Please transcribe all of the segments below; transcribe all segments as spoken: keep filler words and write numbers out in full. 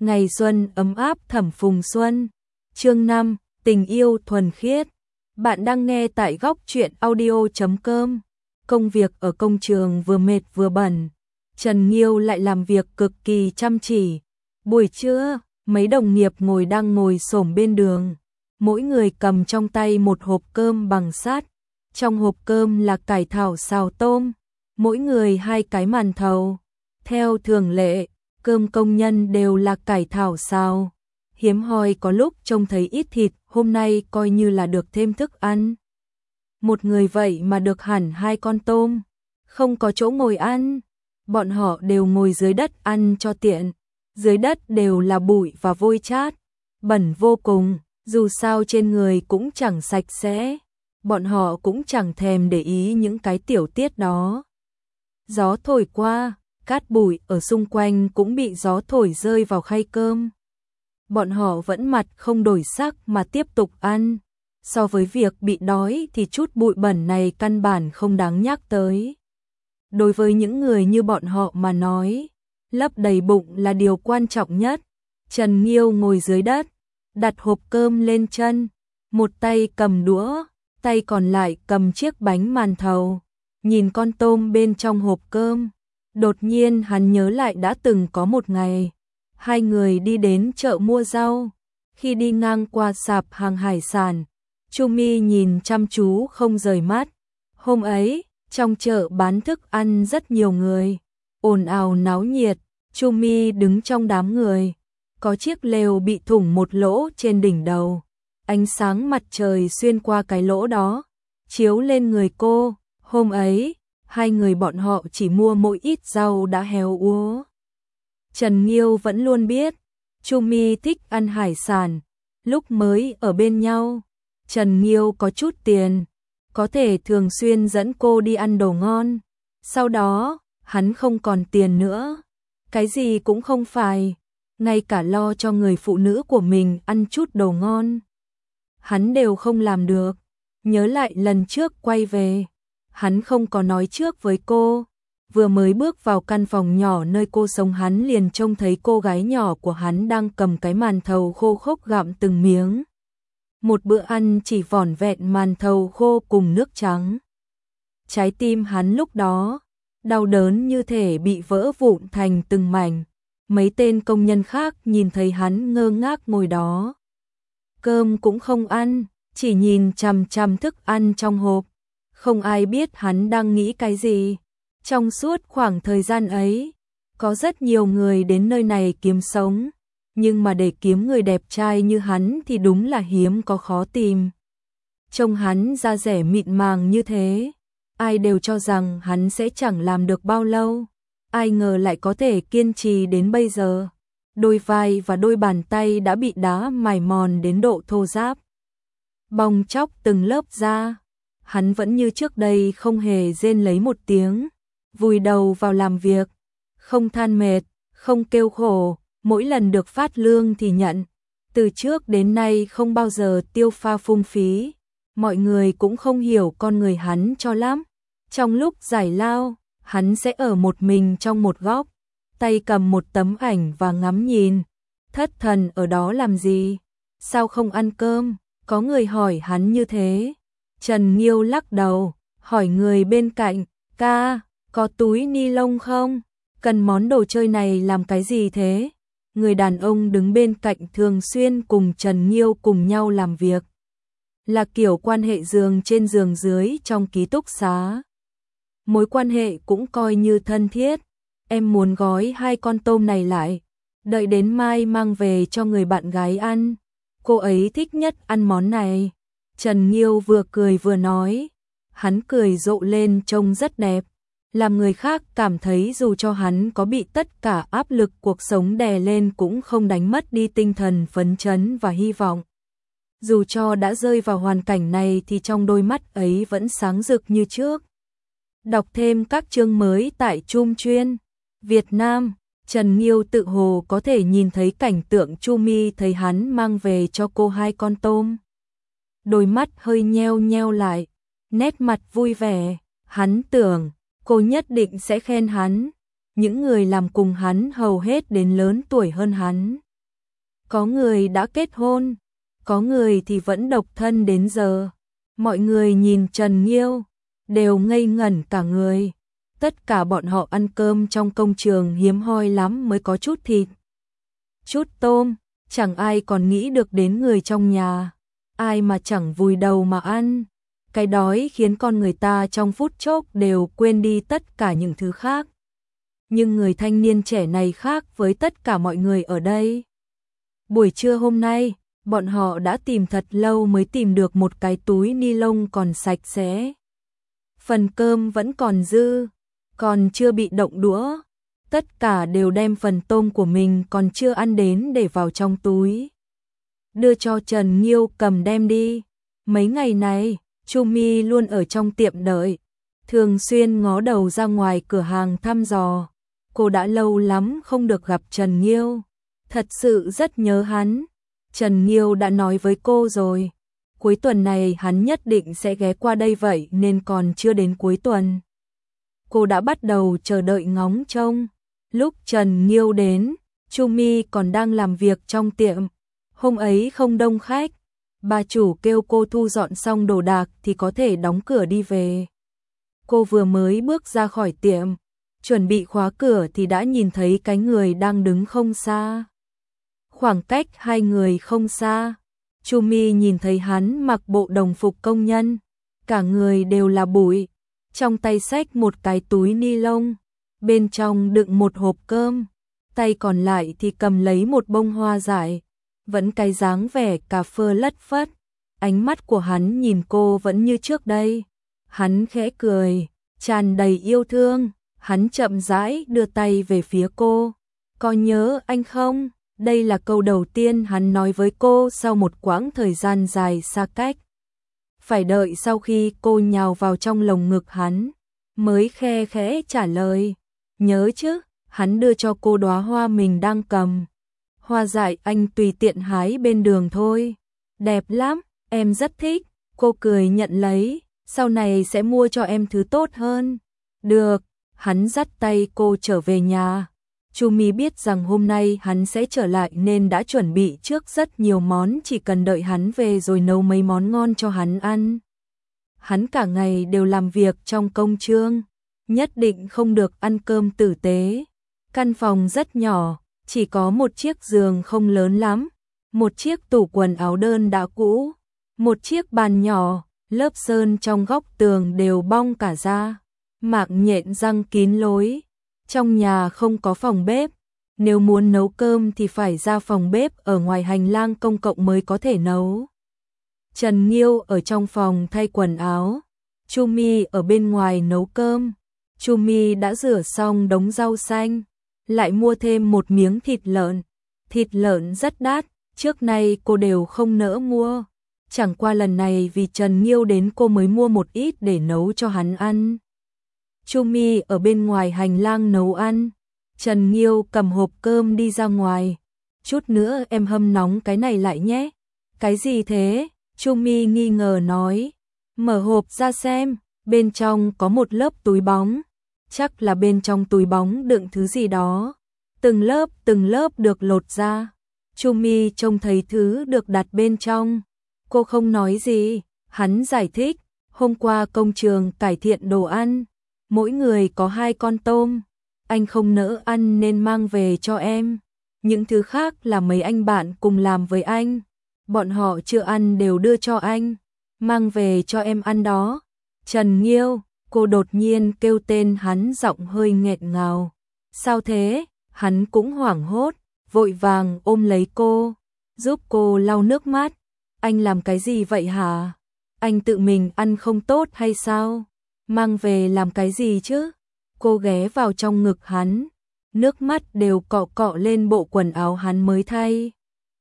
Ngày xuân ấm áp thẩm phùng xuân. Chương năm, tình yêu thuần khiết. Bạn đang nghe tại góc truyện audio chấm com. Công việc ở công trường vừa mệt vừa bận. Trần Nghiêu lại làm việc cực kỳ chăm chỉ. Buổi trưa, mấy đồng nghiệp ngồi đang ngồi xổm bên đường. Mỗi người cầm trong tay một hộp cơm bằng sắt. Trong hộp cơm là cải thảo xào tôm. Mỗi người hai cái màn thầu. Theo thường lệ, cơm công nhân đều là cải thảo xào. Hiếm hoi có lúc trông thấy ít thịt, hôm nay coi như là được thêm thức ăn. Một người vậy mà được hẳn hai con tôm. Không có chỗ ngồi ăn. Bọn họ đều ngồi dưới đất ăn cho tiện. Dưới đất đều là bụi và vôi chát. Bẩn vô cùng, dù sao trên người cũng chẳng sạch sẽ. Bọn họ cũng chẳng thèm để ý những cái tiểu tiết đó. Gió thổi qua, cát bụi ở xung quanh cũng bị gió thổi rơi vào khay cơm. Bọn họ vẫn mặt không đổi sắc mà tiếp tục ăn. So với việc bị đói thì chút bụi bẩn này căn bản không đáng nhắc tới. Đối với những người như bọn họ mà nói, lấp đầy bụng là điều quan trọng nhất. Trần Nghiêu ngồi dưới đất, đặt hộp cơm lên chân, một tay cầm đũa, tay còn lại cầm chiếc bánh màn thầu, nhìn con tôm bên trong hộp cơm. Đột nhiên hắn nhớ lại đã từng có một ngày, hai người đi đến chợ mua rau. Khi đi ngang qua sạp hàng hải sản, Chu Mi nhìn chăm chú không rời mắt. Hôm ấy, trong chợ bán thức ăn rất nhiều người, ồn ào náo nhiệt. Chu Mi đứng trong đám người, có chiếc lều bị thủng một lỗ trên đỉnh đầu. Ánh sáng mặt trời xuyên qua cái lỗ đó, chiếu lên người cô. Hôm ấy, hai người bọn họ chỉ mua mỗi ít rau đã héo úa. Trần Nghiêu vẫn luôn biết, Chu Mi thích ăn hải sản. Lúc mới ở bên nhau, Trần Nghiêu có chút tiền, có thể thường xuyên dẫn cô đi ăn đồ ngon. Sau đó, hắn không còn tiền nữa, cái gì cũng không phải, ngay cả lo cho người phụ nữ của mình ăn chút đồ ngon hắn đều không làm được. Nhớ lại lần trước quay về, hắn không có nói trước với cô. Vừa mới bước vào căn phòng nhỏ nơi cô sống, hắn liền trông thấy cô gái nhỏ của hắn đang cầm cái màn thầu khô khốc gặm từng miếng. Một bữa ăn chỉ vỏn vẹn màn thầu khô cùng nước trắng. Trái tim hắn lúc đó đau đớn như thể bị vỡ vụn thành từng mảnh. Mấy tên công nhân khác nhìn thấy hắn ngơ ngác ngồi đó, cơm cũng không ăn, chỉ nhìn chằm chằm thức ăn trong hộp. Không ai biết hắn đang nghĩ cái gì. Trong suốt khoảng thời gian ấy, có rất nhiều người đến nơi này kiếm sống, nhưng mà để kiếm người đẹp trai như hắn thì đúng là hiếm có khó tìm. Trông hắn da dẻ mịn màng như thế, ai đều cho rằng hắn sẽ chẳng làm được bao lâu. Ai ngờ lại có thể kiên trì đến bây giờ. Đôi vai và đôi bàn tay đã bị đá mài mòn đến độ thô ráp, bong tróc từng lớp da. Hắn vẫn như trước đây không hề rên lấy một tiếng, vùi đầu vào làm việc, không than mệt, không kêu khổ. Mỗi lần được phát lương thì nhận, từ trước đến nay không bao giờ tiêu pha phung phí. Mọi người cũng không hiểu con người hắn cho lắm. Trong lúc giải lao, hắn sẽ ở một mình trong một góc, tay cầm một tấm ảnh và ngắm nhìn. Thất thần ở đó làm gì? Sao không ăn cơm? Có người hỏi hắn như thế. Trần Nghiêu lắc đầu, hỏi người bên cạnh, ca, có túi ni lông không? Cần món đồ chơi này làm cái gì thế? Người đàn ông đứng bên cạnh thường xuyên cùng Trần Nghiêu cùng nhau làm việc, là kiểu quan hệ giường trên giường dưới trong ký túc xá. Mối quan hệ cũng coi như thân thiết. Em muốn gói hai con tôm này lại, đợi đến mai mang về cho người bạn gái ăn. Cô ấy thích nhất ăn món này. Trần Nghiêu vừa cười vừa nói. Hắn cười rộ lên trông rất đẹp, làm người khác cảm thấy dù cho hắn có bị tất cả áp lực cuộc sống đè lên cũng không đánh mất đi tinh thần phấn chấn và hy vọng. Dù cho đã rơi vào hoàn cảnh này thì trong đôi mắt ấy vẫn sáng rực như trước. Đọc thêm các chương mới tại Chum Chuyên Việt Nam. Trần Nghiêu tự hồ có thể nhìn thấy cảnh tượng Chu Mi thấy hắn mang về cho cô hai con tôm. Đôi mắt hơi nheo nheo lại, nét mặt vui vẻ. Hắn tưởng cô nhất định sẽ khen hắn. Những người làm cùng hắn hầu hết đến lớn tuổi hơn hắn. Có người đã kết hôn, có người thì vẫn độc thân đến giờ. Mọi người nhìn Trần Nghiêu, đều ngây ngẩn cả người. Tất cả bọn họ ăn cơm trong công trường hiếm hoi lắm mới có chút thịt, chút tôm, chẳng ai còn nghĩ được đến người trong nhà. Ai mà chẳng vùi đầu mà ăn. Cái đói khiến con người ta trong phút chốc đều quên đi tất cả những thứ khác. Nhưng người thanh niên trẻ này khác với tất cả mọi người ở đây. Buổi trưa hôm nay, bọn họ đã tìm thật lâu mới tìm được một cái túi ni lông còn sạch sẽ. Phần cơm vẫn còn dư, còn chưa bị động đũa. Tất cả đều đem phần tôm của mình còn chưa ăn đến để vào trong túi, đưa cho Trần Nghiêu cầm đem đi. Mấy ngày này, Chu Mi luôn ở trong tiệm đợi, thường xuyên ngó đầu ra ngoài cửa hàng thăm dò. Cô đã lâu lắm không được gặp Trần Nghiêu, thật sự rất nhớ hắn. Trần Nghiêu đã nói với cô rồi, cuối tuần này hắn nhất định sẽ ghé qua đây, vậy nên còn chưa đến cuối tuần. Cô đã bắt đầu chờ đợi ngóng trông. Lúc Trần Nghiêu đến, Chu Mi còn đang làm việc trong tiệm. Hôm ấy không đông khách, bà chủ kêu cô thu dọn xong đồ đạc thì có thể đóng cửa đi về. Cô vừa mới bước ra khỏi tiệm, chuẩn bị khóa cửa thì đã nhìn thấy cái người đang đứng không xa. Khoảng cách hai người không xa, Chu Mi nhìn thấy hắn mặc bộ đồng phục công nhân, cả người đều là bụi, trong tay xách một cái túi ni lông, bên trong đựng một hộp cơm, tay còn lại thì cầm lấy một bông hoa dại, vẫn cái dáng vẻ cà phơ lất phất. Ánh mắt của hắn nhìn cô vẫn như trước đây. Hắn khẽ cười, tràn đầy yêu thương, hắn chậm rãi đưa tay về phía cô. Có nhớ anh không? Đây là câu đầu tiên hắn nói với cô sau một quãng thời gian dài xa cách. Phải đợi sau khi cô nhào vào trong lồng ngực hắn, mới khe khẽ trả lời. Nhớ chứ, hắn đưa cho cô đóa hoa mình đang cầm. Hoa dại anh tùy tiện hái bên đường thôi. Đẹp lắm, em rất thích. Cô cười nhận lấy, sau này sẽ mua cho em thứ tốt hơn. Được, hắn dắt tay cô trở về nhà. Chu Mi biết rằng hôm nay hắn sẽ trở lại nên đã chuẩn bị trước rất nhiều món, chỉ cần đợi hắn về rồi nấu mấy món ngon cho hắn ăn. Hắn cả ngày đều làm việc trong công trường, nhất định không được ăn cơm tử tế. Căn phòng rất nhỏ, chỉ có một chiếc giường không lớn lắm, một chiếc tủ quần áo đơn đã cũ, một chiếc bàn nhỏ, lớp sơn trong góc tường đều bong cả ra, mạng nhện răng kín lối. Trong nhà không có phòng bếp, nếu muốn nấu cơm thì phải ra phòng bếp ở ngoài hành lang công cộng mới có thể nấu. Trần Nghiêu ở trong phòng thay quần áo, Chu Mi ở bên ngoài nấu cơm. Chu Mi đã rửa xong đống rau xanh, lại mua thêm một miếng thịt lợn. Thịt lợn rất đắt, trước nay cô đều không nỡ mua. Chẳng qua lần này vì Trần Nghiêu đến cô mới mua một ít để nấu cho hắn ăn. Chu Mi ở bên ngoài hành lang nấu ăn. Trần Nghiêu cầm hộp cơm đi ra ngoài. Chút nữa em hâm nóng cái này lại nhé. Cái gì thế? Chu Mi nghi ngờ nói. Mở hộp ra xem, bên trong có một lớp túi bóng. Chắc là bên trong túi bóng đựng thứ gì đó. Từng lớp từng lớp được lột ra. Chu Mi trông thấy thứ được đặt bên trong. Cô không nói gì, hắn giải thích. Hôm qua công trường cải thiện đồ ăn, mỗi người có hai con tôm. Anh không nỡ ăn nên mang về cho em. Những thứ khác là mấy anh bạn cùng làm với anh. Bọn họ chưa ăn đều đưa cho anh. Mang về cho em ăn đó. Trần Nghiêu, cô đột nhiên kêu tên hắn giọng hơi nghẹn ngào. Sao thế? Hắn cũng hoảng hốt, vội vàng ôm lấy cô, giúp cô lau nước mắt. Anh làm cái gì vậy hả? Anh tự mình ăn không tốt hay sao? Mang về làm cái gì chứ? Cô ghé vào trong ngực hắn, nước mắt đều cọ cọ lên bộ quần áo hắn mới thay.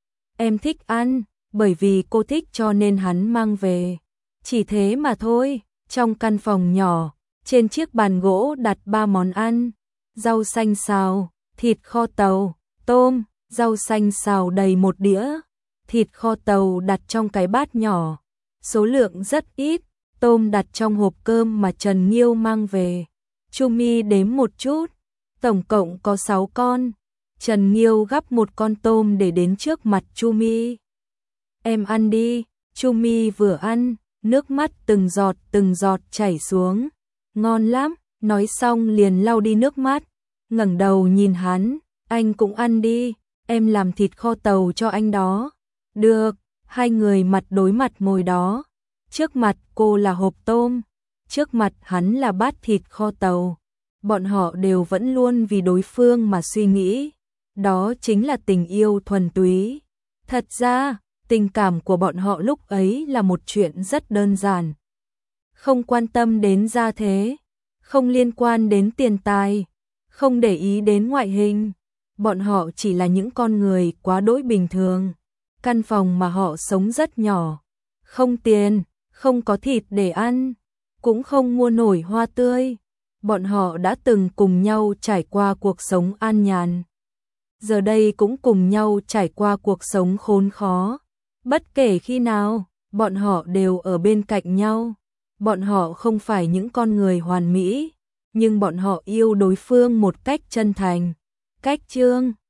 Em thích ăn, bởi vì cô thích cho nên hắn mang về. Chỉ thế mà thôi. Trong căn phòng nhỏ, trên chiếc bàn gỗ đặt ba món ăn. Rau xanh xào, thịt kho tàu, tôm, rau xanh xào đầy một đĩa. Thịt kho tàu đặt trong cái bát nhỏ, số lượng rất ít. Tôm đặt trong hộp cơm mà Trần Nghiêu mang về. Chu Mi đếm một chút, tổng cộng có sáu con. Trần Nghiêu gắp một con tôm để đến trước mặt Chu Mi. Em ăn đi. Chu Mi vừa ăn, nước mắt từng giọt từng giọt chảy xuống. Ngon lắm, nói xong liền lau đi nước mắt, ngẩng đầu nhìn hắn, anh cũng ăn đi, em làm thịt kho tàu cho anh đó. Được, hai người mặt đối mặt ngồi đó. Trước mặt cô là hộp tôm, trước mặt hắn là bát thịt kho tàu. Bọn họ đều vẫn luôn vì đối phương mà suy nghĩ. Đó chính là tình yêu thuần túy. Thật ra, tình cảm của bọn họ lúc ấy là một chuyện rất đơn giản. Không quan tâm đến gia thế, không liên quan đến tiền tài, không để ý đến ngoại hình. Bọn họ chỉ là những con người quá đỗi bình thường. Căn phòng mà họ sống rất nhỏ, không tiền, không có thịt để ăn, cũng không mua nổi hoa tươi. Bọn họ đã từng cùng nhau trải qua cuộc sống an nhàn. Giờ đây cũng cùng nhau trải qua cuộc sống khốn khó. Bất kể khi nào, bọn họ đều ở bên cạnh nhau. Bọn họ không phải những con người hoàn mỹ, nhưng bọn họ yêu đối phương một cách chân thành. Cách Chương